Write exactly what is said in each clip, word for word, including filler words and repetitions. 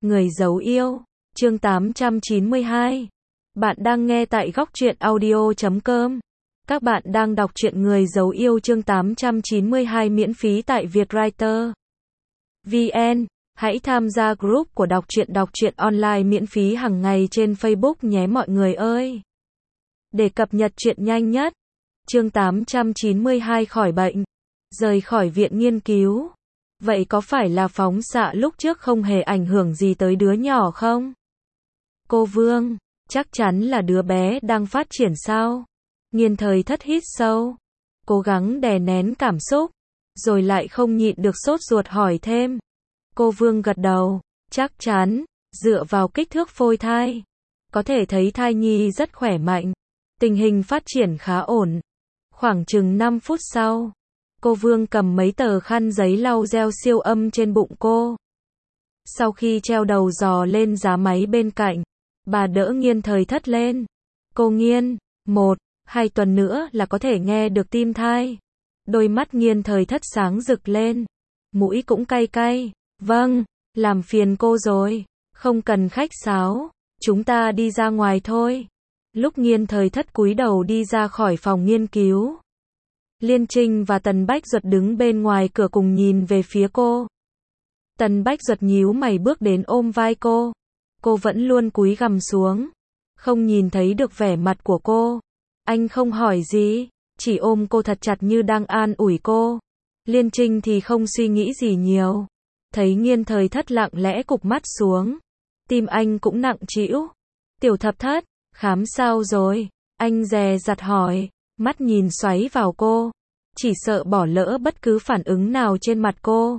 Người giấu yêu, chương tám trăm chín mươi hai. Bạn đang nghe tại góc truyện audio chấm com. Các bạn đang đọc truyện Người giấu yêu chương tám trăm chín mươi hai miễn phí tại Vietwriter vê en. Hãy tham gia group của đọc truyện đọc truyện online miễn phí hàng ngày trên Facebook nhé mọi người ơi. Để cập nhật truyện nhanh nhất. Chương tám trăm chín mươi hai khỏi bệnh, rời khỏi viện nghiên cứu. Vậy có phải là phóng xạ lúc trước không hề ảnh hưởng gì tới đứa nhỏ không? Cô Vương, chắc chắn là đứa bé đang phát triển sao? Nghiên Thời Thất hít sâu, cố gắng đè nén cảm xúc, rồi lại không nhịn được sốt ruột hỏi thêm. Cô Vương gật đầu, chắc chắn, dựa vào kích thước phôi thai, có thể thấy thai nhi rất khỏe mạnh, tình hình phát triển khá ổn. Khoảng chừng năm phút sau, cô Vương cầm mấy tờ khăn giấy lau gel siêu âm trên bụng cô. Sau khi treo đầu giò lên giá máy bên cạnh, bà đỡ Nghiên Thời Thất lên. Cô Nghiên, một, hai tuần nữa là có thể nghe được tim thai. Đôi mắt Nghiên Thời Thất sáng rực lên, mũi cũng cay cay. Vâng, làm phiền cô rồi, không cần khách sáo, chúng ta đi ra ngoài thôi. Lúc Nghiên Thời Thất cúi đầu đi ra khỏi phòng nghiên cứu, Liên Trinh và Tần Bách Duật đứng bên ngoài cửa cùng nhìn về phía cô. Tần Bách Duật nhíu mày bước đến ôm vai cô. Cô vẫn luôn cúi gằm xuống, không nhìn thấy được vẻ mặt của cô. Anh không hỏi gì, chỉ ôm cô thật chặt như đang an ủi cô. Liên Trinh thì không suy nghĩ gì nhiều. Thấy Nghiên Thời Thất lặng lẽ cụp mắt xuống, tim anh cũng nặng trĩu. Tiểu Thập Thất, khám sao rồi? Anh dè dặt hỏi, mắt nhìn xoáy vào cô, chỉ sợ bỏ lỡ bất cứ phản ứng nào trên mặt cô.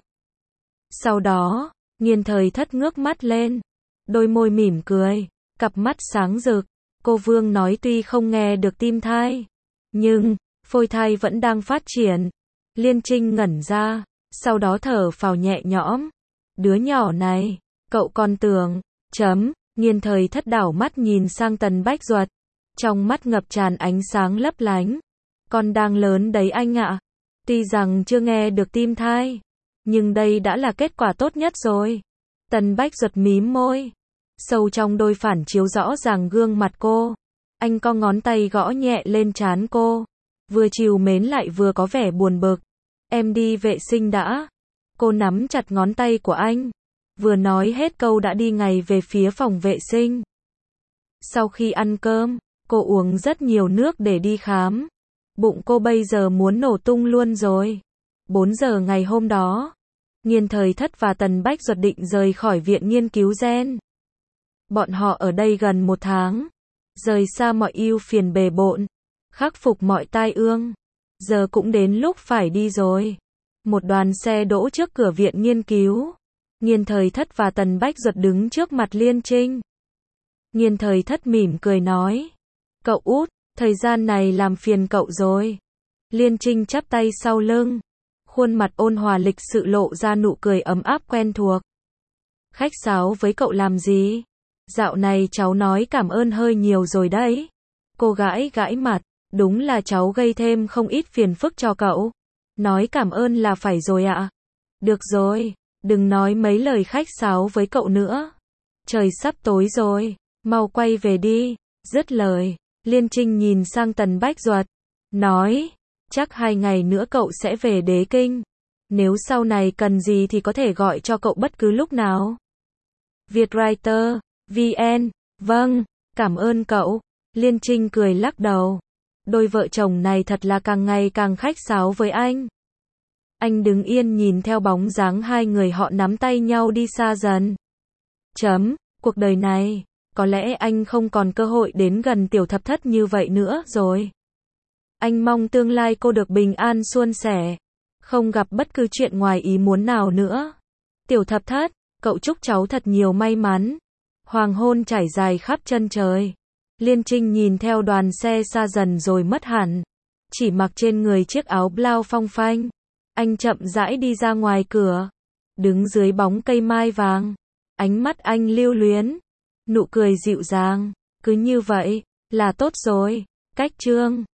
Sau đó, Nghiên Thời Thất ngước mắt lên, đôi môi mỉm cười, cặp mắt sáng rực. Cô Vương nói tuy không nghe được tim thai, nhưng phôi thai vẫn đang phát triển. Liên Trinh ngẩn ra, sau đó thở phào nhẹ nhõm. Đứa nhỏ này, cậu còn tưởng, chấm, Nghiên Thời Thất đảo mắt nhìn sang Tần Bách Duật, trong mắt ngập tràn ánh sáng lấp lánh. Con đang lớn đấy anh ạ. Tuy rằng chưa nghe được tim thai, nhưng đây đã là kết quả tốt nhất rồi. Tần Bách Duật mím môi, sâu trong đôi phản chiếu rõ ràng gương mặt cô. Anh co ngón tay gõ nhẹ lên trán cô, vừa trìu mến lại vừa có vẻ buồn bực. Em đi vệ sinh đã. Cô nắm chặt ngón tay của anh, vừa nói hết câu đã đi ngay về phía phòng vệ sinh. Sau khi ăn cơm, cô uống rất nhiều nước để đi khám. Bụng cô bây giờ muốn nổ tung luôn rồi. bốn giờ ngày hôm đó, Nghiên Thời Thất và Tần Bách Duật định rời khỏi viện nghiên cứu gen. Bọn họ ở đây gần một tháng, rời xa mọi ưu phiền bề bộn, khắc phục mọi tai ương. Giờ cũng đến lúc phải đi rồi. Một đoàn xe đỗ trước cửa viện nghiên cứu. Nghiên Thời Thất và Tần Bách Duật đứng trước mặt Liên Trinh. Nghiên Thời Thất mỉm cười nói, cậu út, thời gian này làm phiền cậu rồi. Liên Trinh chắp tay sau lưng, khuôn mặt ôn hòa lịch sự lộ ra nụ cười ấm áp quen thuộc. Khách sáo với cậu làm gì? Dạo này cháu nói cảm ơn hơi nhiều rồi đấy. Cô gãi gãi mặt, đúng là cháu gây thêm không ít phiền phức cho cậu. Nói cảm ơn là phải rồi ạ. Được rồi, đừng nói mấy lời khách sáo với cậu nữa. Trời sắp tối rồi, mau quay về đi. Dứt lời, Liên Trinh nhìn sang Tần Bách Duật, nói, chắc hai ngày nữa cậu sẽ về Đế Kinh. Nếu sau này cần gì thì có thể gọi cho cậu bất cứ lúc nào. Vietwriter vê en, vâng, cảm ơn cậu. Liên Trinh cười lắc đầu. Đôi vợ chồng này thật là càng ngày càng khách sáo với anh. Anh đứng yên nhìn theo bóng dáng hai người họ nắm tay nhau đi xa dần. Chấm, cuộc đời này, có lẽ anh không còn cơ hội đến gần Tiểu Thập Thất như vậy nữa rồi. Anh mong tương lai cô được bình an suôn sẻ, không gặp bất cứ chuyện ngoài ý muốn nào nữa. Tiểu Thập Thất, cậu chúc cháu thật nhiều may mắn. Hoàng hôn trải dài khắp chân trời. Liên Trinh nhìn theo đoàn xe xa dần rồi mất hẳn, chỉ mặc trên người chiếc áo blau phong phanh. Anh chậm rãi đi ra ngoài cửa, đứng dưới bóng cây mai vàng. Ánh mắt anh lưu luyến, nụ cười dịu dàng, cứ như vậy là tốt rồi. Cách chương